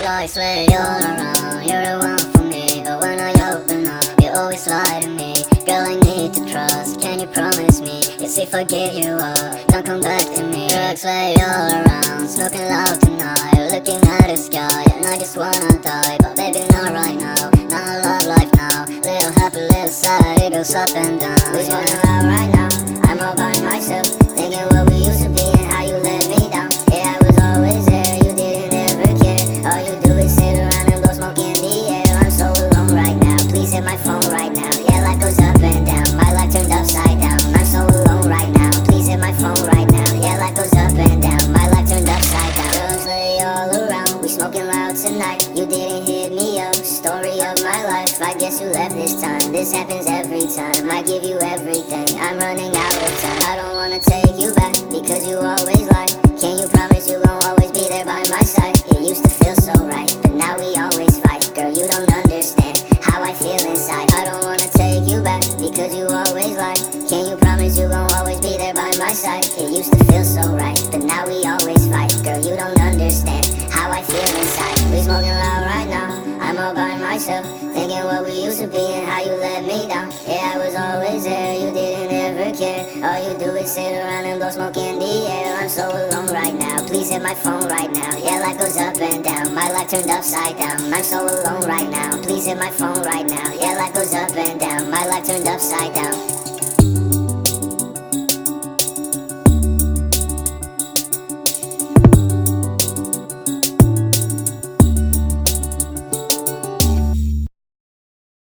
like swear you're around. You're the one for me, but when I open up, you always lie to me. Girl, I need to trust, can you promise me? Yes, if I give you up, don't come back to me. Drugs where you're around, smoking loud tonight, looking at the sky, and I just wanna die. But baby, not right now, not a love life now. Little happy, little sad, it goes up and down. We smoking loud right now, I'm all by myself, thinking what we used to be and how you let me down. Yeah, I was always there, you didn't ever care. All you do is sit around and blow smoke in the air. I'm so alone right now, please hit my phone right now. Yeah, life goes up and down, my life turned upside down. I'm so alone right now, please hit my phone right now. Yeah, life goes up and down, my life turned upside down. Girls lay all around, we smoking loud tonight. You didn't hit me up, story of my life. I guess you left this time, this happens every time. I give you everything, I'm running out of time. I don't wanna take you back, because you always lie. Can you promise you gon' always be there by my side? It used to feel so right, but now we always fight. Girl, you don't understand how I feel inside. I don't wanna take you back, because you always lie. Can you promise you gon' always be there by my side? It used to feel so right, but now we always fight. Girl, you don't understand how I feel inside. We smoking loud right now, I'm all by myself, thinking what we used to be and how you let me down. Yeah, I was always there, you didn't ever care. All you do is sit around and blow smoke in the air. I'm so alone right now, please hit my phone right now. Yeah, life goes up and down, my life turned upside down. I'm so alone right now, please hit my phone right now. Yeah, life goes up and down, my life turned upside down.